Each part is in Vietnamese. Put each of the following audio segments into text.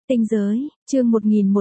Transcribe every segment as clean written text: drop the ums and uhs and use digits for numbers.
Tinh giới, chương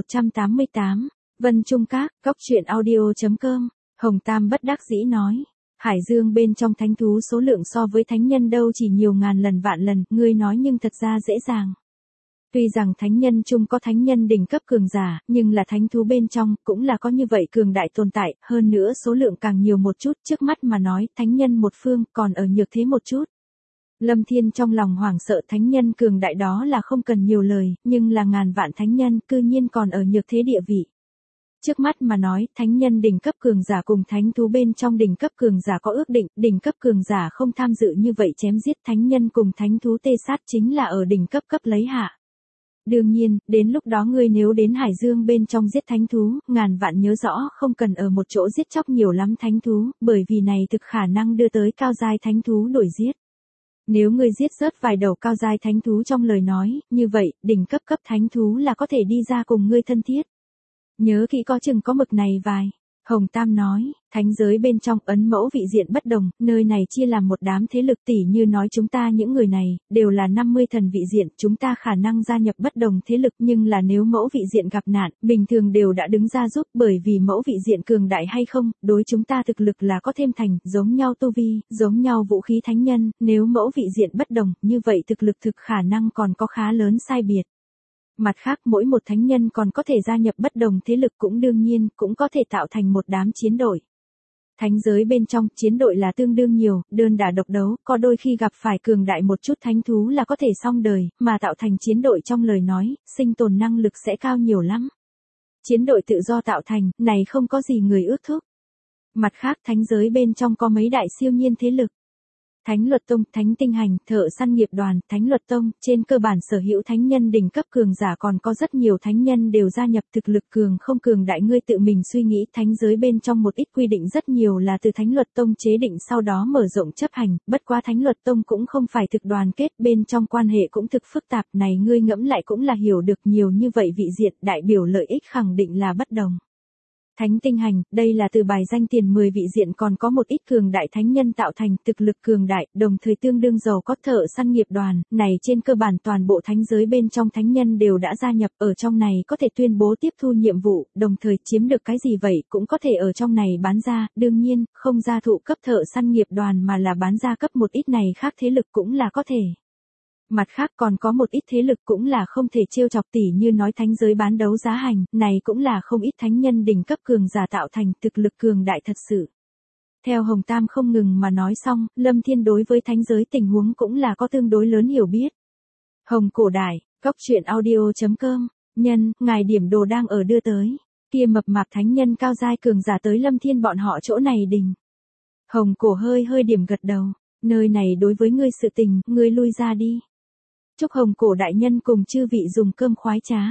1188, Vân Trung Các, Góc Truyện Audio.com, Hồng Tam bất đắc dĩ nói. Hải Dương bên trong thánh thú số lượng so với thánh nhân đâu chỉ nhiều ngàn lần vạn lần, ngươi nói nhưng thật ra dễ dàng. Tuy rằng thánh nhân chung có thánh nhân đỉnh cấp cường giả, nhưng là thánh thú bên trong cũng là có như vậy cường đại tồn tại, hơn nữa số lượng càng nhiều một chút, trước mắt mà nói, thánh nhân một phương còn ở nhược thế một chút. Lâm Thiên trong lòng hoảng sợ, thánh nhân cường đại đó là không cần nhiều lời, nhưng là ngàn vạn thánh nhân cư nhiên còn ở nhược thế địa vị. Trước mắt mà nói, thánh nhân đỉnh cấp cường giả cùng thánh thú bên trong đỉnh cấp cường giả có ước định, đỉnh cấp cường giả không tham dự như vậy chém giết, thánh nhân cùng thánh thú tê sát chính là ở đỉnh cấp cấp lấy hạ. Đương nhiên, đến lúc đó ngươi nếu đến Hải Dương bên trong giết thánh thú, ngàn vạn nhớ rõ không cần ở một chỗ giết chóc nhiều lắm thánh thú, bởi vì này thực khả năng đưa tới cao giai thánh thú đuổi giết. Nếu ngươi giết rớt vài đầu cao giai thánh thú trong lời nói, như vậy, đỉnh cấp cấp thánh thú là có thể đi ra cùng ngươi thân thiết. Nhớ kỹ có chừng có mực này vài. Hồng Tam nói, thánh giới bên trong ấn mẫu vị diện bất đồng, nơi này chia làm một đám thế lực tỉ như nói chúng ta những người này, đều là 50 thần vị diện, chúng ta khả năng gia nhập bất đồng thế lực nhưng là nếu mẫu vị diện gặp nạn, bình thường đều đã đứng ra giúp bởi vì mẫu vị diện cường đại hay không, đối chúng ta thực lực là có thêm thành, giống nhau tu vi, giống nhau vũ khí thánh nhân, nếu mẫu vị diện bất đồng, như vậy thực lực thực khả năng còn có khá lớn sai biệt. Mặt khác mỗi một thánh nhân còn có thể gia nhập bất đồng thế lực cũng đương nhiên cũng có thể tạo thành một đám chiến đội. Thánh giới bên trong chiến đội là tương đương nhiều, đơn đả độc đấu, có đôi khi gặp phải cường đại một chút thánh thú là có thể xong đời, mà tạo thành chiến đội trong lời nói, sinh tồn năng lực sẽ cao nhiều lắm. Chiến đội tự do tạo thành, này không có gì người ước thúc. Mặt khác thánh giới bên trong có mấy đại siêu nhiên thế lực. Thánh Luật Tông, Thánh Tinh Hành, Thợ Săn Nghiệp Đoàn, Thánh Luật Tông, trên cơ bản sở hữu thánh nhân đỉnh cấp cường giả còn có rất nhiều thánh nhân đều gia nhập thực lực cường không cường đại ngươi tự mình suy nghĩ thánh giới bên trong một ít quy định rất nhiều là từ Thánh Luật Tông chế định sau đó mở rộng chấp hành, bất quá Thánh Luật Tông cũng không phải thực đoàn kết bên trong quan hệ cũng thực phức tạp này ngươi ngẫm lại cũng là hiểu được nhiều như vậy vị diện đại biểu lợi ích khẳng định là bất đồng. Thánh Tinh Hành, đây là từ bài danh tiền 10 vị diện còn có một ít cường đại thánh nhân tạo thành thực lực cường đại, đồng thời tương đương giàu có Thợ Săn Nghiệp Đoàn, này trên cơ bản toàn bộ thánh giới bên trong thánh nhân đều đã gia nhập ở trong này có thể tuyên bố tiếp thu nhiệm vụ, đồng thời chiếm được cái gì vậy cũng có thể ở trong này bán ra, đương nhiên, không ra thụ cấp Thợ Săn Nghiệp Đoàn mà là bán ra cấp một ít này khác thế lực cũng là có thể. Mặt khác còn có một ít thế lực cũng là không thể trêu chọc tỉ như nói thánh giới bán đấu giá hành, này cũng là không ít thánh nhân đỉnh cấp cường giả tạo thành thực lực cường đại thật sự. Theo Hồng Tam không ngừng mà nói xong, Lâm Thiên đối với thánh giới tình huống cũng là có tương đối lớn hiểu biết. Hồng Cổ Đại, Góc Truyện Audio.com, nhân, ngài điểm đồ đang ở đưa tới, kia mập mạp thánh nhân cao giai cường giả tới Lâm Thiên bọn họ chỗ này đình. Hồng Cổ hơi điểm gật đầu, nơi này đối với ngươi sự tình, ngươi lui ra đi. Chúc Hồng Cổ đại nhân cùng chư vị dùng cơm khoái trá.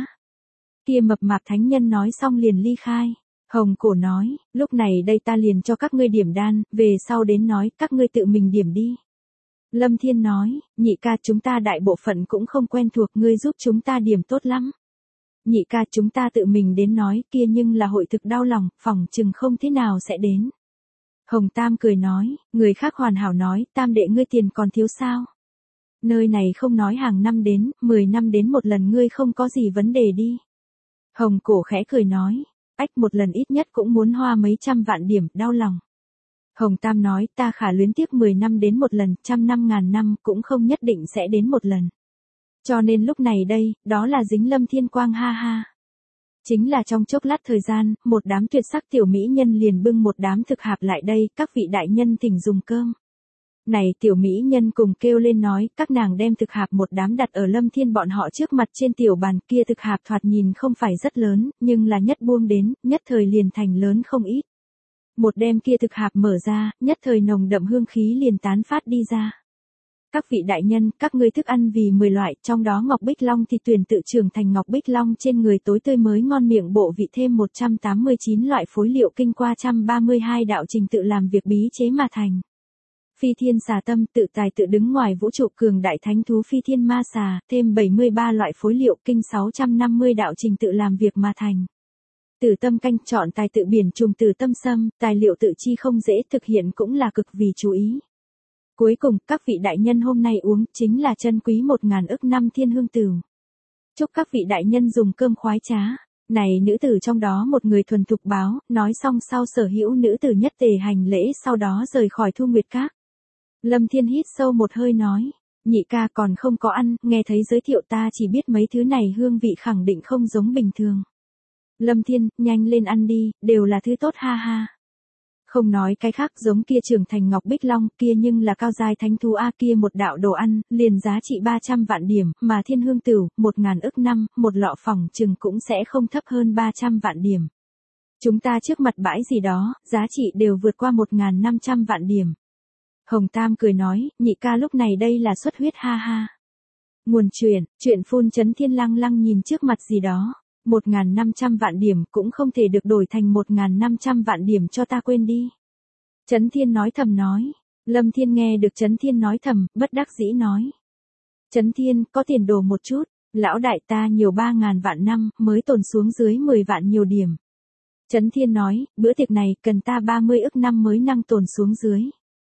Kia mập mạp thánh nhân nói xong liền ly khai. Hồng Cổ nói, lúc này đây ta liền cho các ngươi điểm đan, về sau đến nói các ngươi tự mình điểm đi. Lâm Thiên nói, nhị ca chúng ta đại bộ phận cũng không quen thuộc ngươi giúp chúng ta điểm tốt lắm. Nhị ca chúng ta tự mình đến nói kia nhưng là hội thực đau lòng, phỏng chừng không thế nào sẽ đến. Hồng Tam cười nói, người khác hoàn hảo nói, Tam đệ ngươi tiền còn thiếu sao? Nơi này không nói hàng năm đến, 10 năm đến một lần ngươi không có gì vấn đề đi. Hồng Cổ khẽ cười nói, ách một lần ít nhất cũng muốn hoa mấy trăm vạn điểm, đau lòng. Hồng Tam nói, ta khả luyến tiếc 10 năm đến một lần, 100 năm ngàn năm cũng không nhất định sẽ đến một lần. Cho nên lúc này đây, đó là dính Lâm Thiên quang ha ha. Chính là trong chốc lát thời gian, một đám tuyệt sắc tiểu mỹ nhân liền bưng một đám thực hạp lại đây, các vị đại nhân thỉnh dùng cơm. Này tiểu mỹ nhân cùng kêu lên nói, các nàng đem thực hạp một đám đặt ở Lâm Thiên bọn họ trước mặt trên tiểu bàn kia thực hạp thoạt nhìn không phải rất lớn, nhưng là nhất buông đến, nhất thời liền thành lớn không ít. Một đem kia thực hạp mở ra, nhất thời nồng đậm hương khí liền tán phát đi ra. Các vị đại nhân, các ngươi thức ăn vì 10 loại, trong đó Ngọc Bích Long thì tuyển tự trưởng thành Ngọc Bích Long trên người tối tươi mới ngon miệng bộ vị thêm 189 loại phối liệu kinh qua 132 đạo trình tự làm việc bí chế mà thành. Phi thiên xà tâm tự tài tự đứng ngoài vũ trụ cường đại thánh thú phi thiên ma xà, thêm 73 loại phối liệu kinh 650 đạo trình tự làm việc mà thành. Tử tâm canh chọn tài tự biển trùng tử tâm sâm, tài liệu tự chi không dễ thực hiện cũng là cực vì chú ý. Cuối cùng, các vị đại nhân hôm nay uống chính là chân quý 1000 ức năm thiên hương tửu. Chúc các vị đại nhân dùng cơm khoái trá. Này nữ tử trong đó một người thuần thục báo, nói xong sau sở hữu nữ tử nhất tề hành lễ sau đó rời khỏi Thu Nguyệt Các. Lâm Thiên hít sâu một hơi nói, nhị ca còn không có ăn, nghe thấy giới thiệu ta chỉ biết mấy thứ này hương vị khẳng định không giống bình thường. Lâm Thiên, nhanh lên ăn đi, đều là thứ tốt ha ha. Không nói cái khác giống kia trưởng thành ngọc bích long kia nhưng là cao giai thánh thú A kia một đạo đồ ăn, liền giá trị 300 vạn điểm, mà thiên hương tửu, 1.000 ức năm, một lọ phòng chừng cũng sẽ không thấp hơn 300 vạn điểm. Chúng ta trước mặt bãi gì đó, giá trị đều vượt qua 1.500 vạn điểm. Hồng Tam cười nói, nhị ca lúc này đây là xuất huyết ha ha. Nguồn chuyện phun chấn thiên lăng lăng nhìn trước mặt gì đó. 1.500 vạn điểm cũng không thể được đổi thành 1.500 vạn điểm cho ta quên đi. Chấn Thiên nói thầm nói. Lâm Thiên nghe được Chấn Thiên nói thầm, bất đắc dĩ nói. Chấn Thiên, có tiền đồ một chút, lão đại ta nhiều 3.000 vạn năm, mới tồn xuống dưới 10 vạn nhiều điểm. Chấn Thiên nói, bữa tiệc này cần ta 30 ức năm mới năng tồn xuống dưới.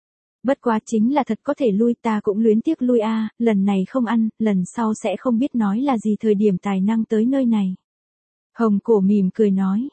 Bất quá chính là thật có thể lui ta cũng luyến tiếc lui a, lần này không ăn, lần sau sẽ không biết nói là gì thời điểm tài năng tới nơi này. Hồng Cổ mỉm cười nói,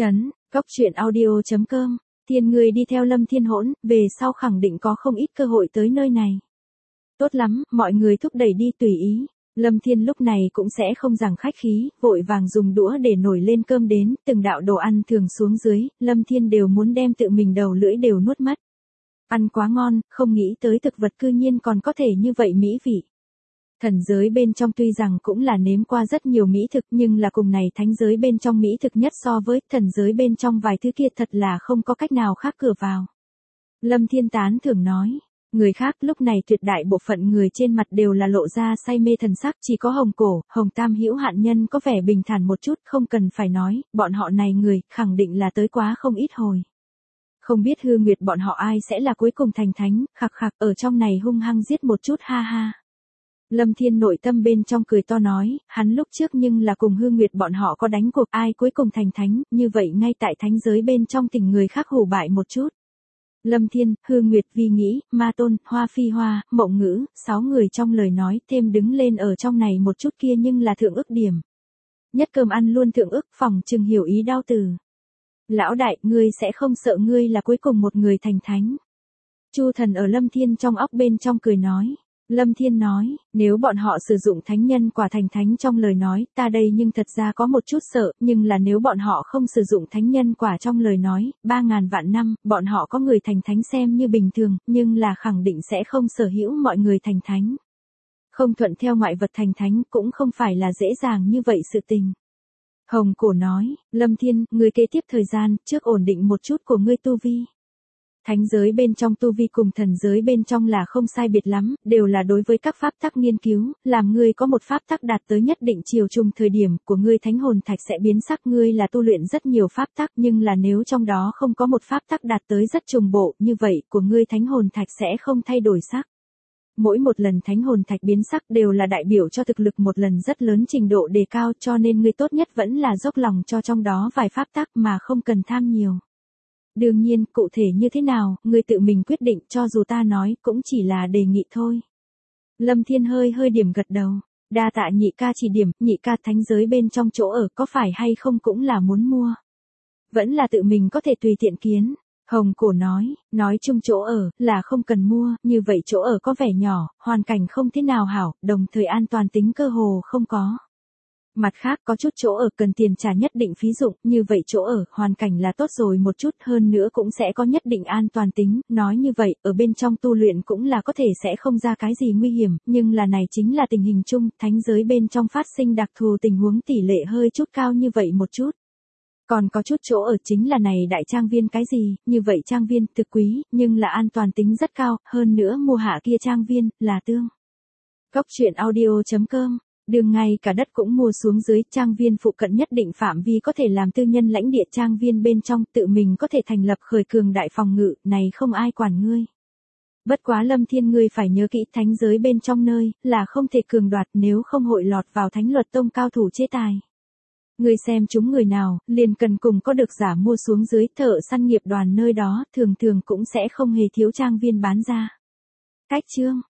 cóc truyện audio.com, Thiên người đi theo Lâm Thiên hỗn, về sau khẳng định có không ít cơ hội tới nơi này. Tốt lắm, mọi người thúc đẩy đi tùy ý. Lâm Thiên lúc này cũng sẽ không giằng khách khí, vội vàng dùng đũa để nổi lên cơm đến, từng đạo đồ ăn thường xuống dưới, Lâm Thiên đều muốn đem tự mình đầu lưỡi đều nuốt mất. Ăn quá ngon, không nghĩ tới thực vật cư nhiên còn có thể như vậy mỹ vị. Thần giới bên trong tuy rằng cũng là nếm qua rất nhiều mỹ thực nhưng là cùng này thánh giới bên trong mỹ thực nhất so với thần giới bên trong vài thứ kia thật là không có cách nào khác cửa vào. Lâm Thiên tán thưởng nói, người khác lúc này tuyệt đại bộ phận người trên mặt đều là lộ ra say mê thần sắc, chỉ có Hồng Cổ, Hồng Tam hữu hạn nhân có vẻ bình thản một chút, không cần phải nói, bọn họ này người khẳng định là tới quá không ít hồi. Không biết Hư Nguyệt bọn họ ai sẽ là cuối cùng thành thánh, khặc khặc ở trong này hung hăng giết một chút ha ha. Lâm Thiên nội tâm bên trong cười to nói, hắn lúc trước nhưng là cùng Hư Nguyệt bọn họ có đánh cuộc ai cuối cùng thành thánh, như vậy ngay tại thánh giới bên trong tình người khác hủ bại một chút. Lâm Thiên, Hư Nguyệt Vi Nghĩ, Ma Tôn, Hoa Phi Hoa, Mộng Ngữ, 6 người trong lời nói thêm đứng lên ở trong này một chút kia nhưng là thượng ức điểm. Nhất cơm ăn luôn thượng ức phòng chừng hiểu ý đau từ. Lão đại, ngươi sẽ không sợ ngươi là cuối cùng một người thành thánh. Chu Thần ở Lâm Thiên trong óc bên trong cười nói. Lâm Thiên nói, nếu bọn họ sử dụng thánh nhân quả thành thánh trong lời nói, ta đây nhưng thật ra có một chút sợ, nhưng là nếu bọn họ không sử dụng thánh nhân quả trong lời nói, 3.000 vạn năm, bọn họ có người thành thánh xem như bình thường, nhưng là khẳng định sẽ không sở hữu mọi người thành thánh. Không thuận theo ngoại vật thành thánh cũng không phải là dễ dàng như vậy sự tình. Hồng Cổ nói, Lâm Thiên, ngươi kế tiếp thời gian, trước ổn định một chút của ngươi tu vi. Thánh giới bên trong tu vi cùng thần giới bên trong là không sai biệt lắm, đều là đối với các pháp tắc nghiên cứu, làm ngươi có một pháp tắc đạt tới nhất định chiều trùng thời điểm của ngươi thánh hồn thạch sẽ biến sắc, ngươi là tu luyện rất nhiều pháp tắc nhưng là nếu trong đó không có một pháp tắc đạt tới rất trùng bộ, như vậy của ngươi thánh hồn thạch sẽ không thay đổi sắc. Mỗi một lần thánh hồn thạch biến sắc đều là đại biểu cho thực lực một lần rất lớn trình độ đề cao, cho nên ngươi tốt nhất vẫn là dốc lòng cho trong đó vài pháp tắc mà không cần tham nhiều. Đương nhiên, cụ thể như thế nào, ngươi tự mình quyết định, cho dù ta nói, cũng chỉ là đề nghị thôi. Lâm Thiên hơi điểm gật đầu. Đa tạ nhị ca chỉ điểm, nhị ca thánh giới bên trong chỗ ở có phải hay không cũng là muốn mua. Vẫn là tự mình có thể tùy tiện kiến. Hồng Cổ nói chung chỗ ở, là không cần mua, như vậy chỗ ở có vẻ nhỏ, hoàn cảnh không thế nào hảo, đồng thời an toàn tính cơ hồ không có. Mặt khác có chút chỗ ở cần tiền trả nhất định phí dụng, như vậy chỗ ở, hoàn cảnh là tốt rồi một chút hơn nữa cũng sẽ có nhất định an toàn tính, nói như vậy, ở bên trong tu luyện cũng là có thể sẽ không ra cái gì nguy hiểm, nhưng là này chính là tình hình chung, thánh giới bên trong phát sinh đặc thù tình huống tỷ lệ hơi chút cao như vậy một chút. Còn có chút chỗ ở chính là này đại trang viên cái gì, như vậy trang viên thực quý, nhưng là an toàn tính rất cao, hơn nữa mua hạ kia trang viên, là tương. Cóc truyện audio.com, đường ngay cả đất cũng mua xuống dưới, trang viên phụ cận nhất định phạm vi có thể làm tư nhân lãnh địa, trang viên bên trong tự mình có thể thành lập khởi cường đại phòng ngự, này không ai quản ngươi. Bất quá Lâm Thiên ngươi phải nhớ kỹ thánh giới bên trong nơi, là không thể cường đoạt nếu không hội lọt vào thánh luật tông cao thủ chế tài. Ngươi xem chúng người nào, liền cần cùng có được giả mua xuống dưới, thợ săn nghiệp đoàn nơi đó, thường cũng sẽ không hề thiếu trang viên bán ra. Cách chương